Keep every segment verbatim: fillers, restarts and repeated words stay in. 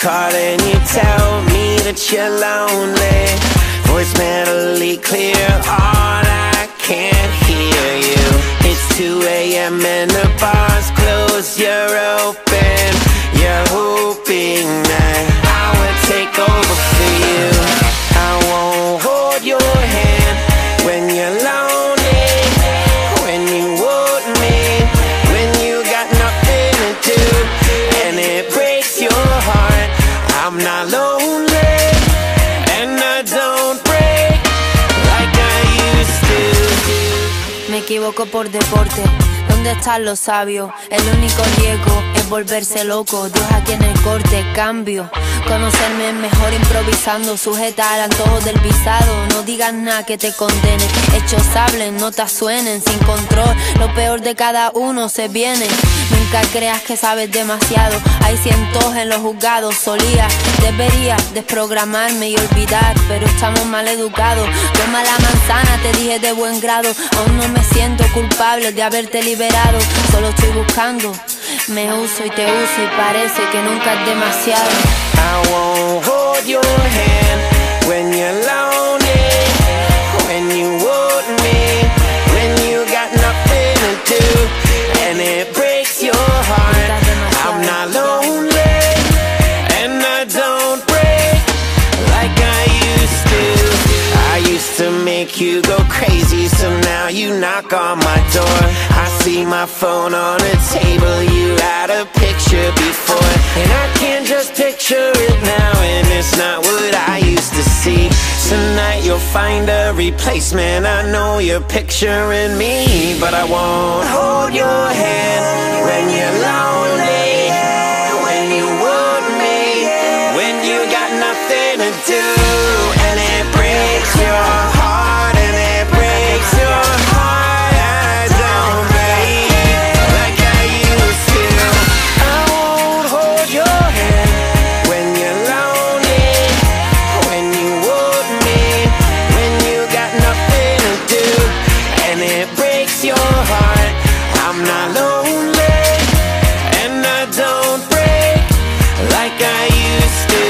calling, you tell me that you're lonely. Voice mentally clear, all I can't hear you. It's two A M and the bar's closed, you're open. You're hoping that I would take over for you. I won't hold your hand when you're lonely, when you want me, when you got nothing to do, and it breaks your heart. I'm not lonely, and I don't break like I used to. Me equivoco por deporte. ¿Dónde están los sabios? El único riesgo es volverse loco. Dios aquí en el corte, cambio. Conocerme es mejor improvisando. Sujeta al antojo del visado. No digas nada que te condene. Hechos hablen, notas suenen. Sin control, lo peor de cada uno se viene. Nunca creas que sabes demasiado. Hay cientos en los juzgados. Solía, debería desprogramarme y olvidar, pero estamos mal educados. Toma la manzana, te dije de buen grado. Aún no me siento culpable de haberte liberado. Solo estoy buscando, me uso y te uso y parece que nunca es demasiado. I won't hold your hand when you're lonely, when you want me, when you got nothing to do, and it breaks your heart. I'm not lonely, and I don't break like I used to. I used to make you go crazy, so now you knock on my door. I see my phone on the table, you had a picture before, and I can't just picture it now, and it's not what I used to see. Tonight you'll find a replacement, I know you're picturing me, but I won't hold your hand when you're lonely, when you want me, when you got nothing to do, and it breaks your heart, and it breaks your heart. I don't break like I used to. I won't hold your hand when you're lonely, when you want me, when you got nothing to do, and it breaks your heart. I'm not lonely, and I don't break like I used to,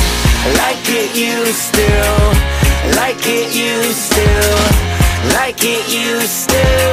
like it used to, like it used to, like it used to.